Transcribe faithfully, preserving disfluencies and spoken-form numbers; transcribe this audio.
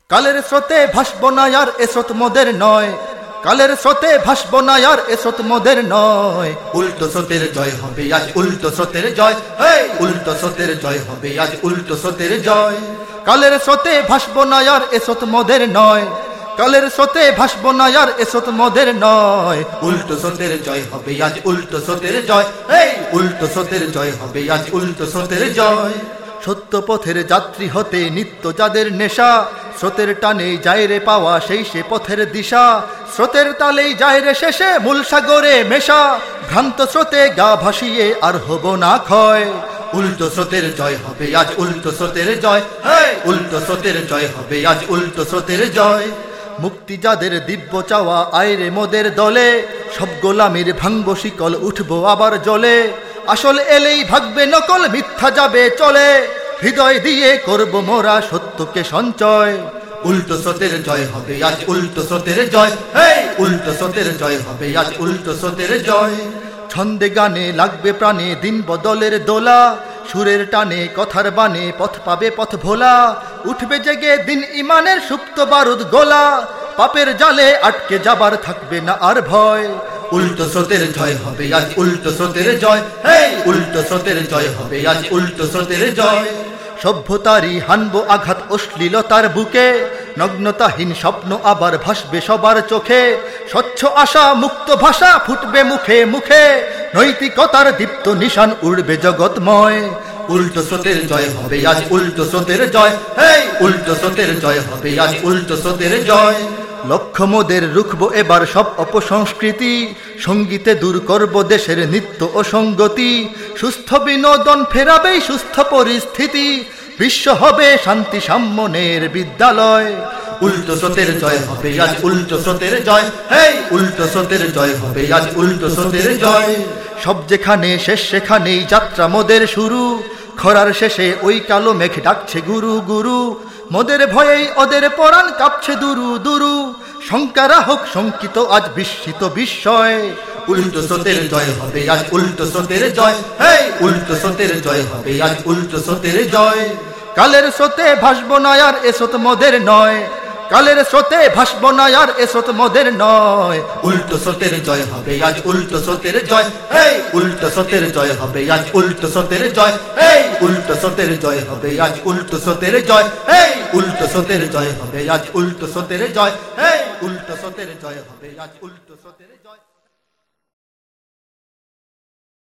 কালের স্রোতে ভাসব না আর এ স্রোত মোদের নয়, কালের স্রোতে ভাসব না আর এ স্রোত মোদের নয়। উল্টো স্রোতের জয় হবে আজ, উল্টো স্রোতের জয়, এই উল্টো স্রোতের জয় হবে আজ, উল্টো স্রোতের জয়। কালের স্রোতে ভাসব না আর এ স্রোত মোদের নয়, কালের স্রোতে ভাসব না আর এ স্রোত মোদের নয়। উল্টো স্রোতের জয় হবে আজ, উল্টো স্রোতের জয়, এই উল্টো স্রোতের জয় হবে আজ, উল্টো স্রোতের জয়। সত্য পথের যাত্রী হতে নিত্য যাদের নেশা, স্রোতের টানেই যায় রে পাওয়া সেই সে পথের দিশা। স্রোতের তালেই যায় রে শেষে মূল সাগরে মেশা, ভ্রান্ত স্রোতে গা ভাসিয়ে আর হব না ক্ষয়। উল্টো স্রোতের জয় হবে আজ, উল্টো স্রোতের জয়, এই উল্টো স্রোতের জয় হবে আজ, উল্টো স্রোতের জয়। মুক্তি যাদের দিব্য চাওয়া আয়রে মোদের দলে, সব গোলামির ভাঙব শিকল উঠবো আবার জলে। আসল এলেই ভাগবে নকল, মিথ্যা যাবে চলে, হৃদয় দিয়ে করব মোরা সত্যকে সঞ্চয়। উল্টো স্রোতের জয় হবে আজ, উল্টো স্রোতের জয়, এই উল্টো স্রোতের জয় হবে আজ, উল্টো স্রোতের জয়। ছন্দে গানে লাগবে প্রাণে দিন বদলের দোলা, সুরের টানে কথার বানে পথ পাবে পথ ভোলা। উঠবে জেগে দিন ইমানের সুপ্ত বারুদ গোলা, পাপের জালে আটকে যাবার থাকবে না আর ভয়। উল্টো স্রোতের জয় হবে আজ, উল্টো স্রোতের জয়, এই উল্টো স্রোতের জয় হবে আজ, উল্টো স্রোতের জয়। সভ্যতারই হানবো আঘাত অশ্লীলতার বুকে, নগ্নতাহীন স্বপ্ন আবার ভাসবে সবার চোখে। স্বচ্ছ আশা মুক্ত ভাষা ফুটবে মুখে মুখে, নৈতিকতার দীপ্ত নিশান উড়বে জগৎময়। উল্টো স্রোতের জয় হবে আজ, উল্টো স্রোতের জয়, এই উল্টো স্রোতের জয় হবে আজ, উল্টো স্রোতের জয়। লক্ষ্য মোদের রুখবো এবার সব অপসংস্কৃতি, সঙ্গীতে দূর করব দেশের নিত্য অসঙ্গতি। সুস্থ বিনোদন ফেরাবেই সুস্থ পরিস্থিতি, বিশ্ব হবে শান্তি সাম্যনের বিদ্যালয়। উল্টো স্রোতের জয় হবে আজ, উল্টো স্রোতের জয়, এই উল্টো স্রোতের জয় হবে আজ, উল্টো স্রোতের জয়। সব যেখানে শেষ সেখানেই যাত্রা মোদের শুরু, খরার শেষে ওই কালো মেঘ ডাকছে গুরু গুরু। মোদের ভয়েই ওদের পরাণ কাঁপছে দুরু দুরু, শঙ্কারা হোক শঙ্কিত আজ বিস্মিত বিস্ময়। উল্টো স্রোতের জয় হবে আজ, উল্টো স্রোতের জয়, এই উল্টো স্রোতের জয় হবে আজ, উল্টো স্রোতের জয়। কালের স্রোতে ভাসব না আর এ স্রোত মোদের নয়, কালের স্রোতে ভাসব না আর এ স্রোত মোদের নয়। উল্টো স্রোতের জয় হবে আজ, উল্টো স্রোতের জয়, এই উল্টো স্রোতের জয় হবে আজ, উল্টো স্রোতের জয়, এই উল্টো স্রোতের জয় হবে আজ, উল্টো স্রোতের জয়, এই উল্টো স্রোতের জয় হবে আজ, উল্টো স্রোতের জয়, এই উল্টো স্রোতের জয় হবে আজ, উল্টো স্রোতের জয়।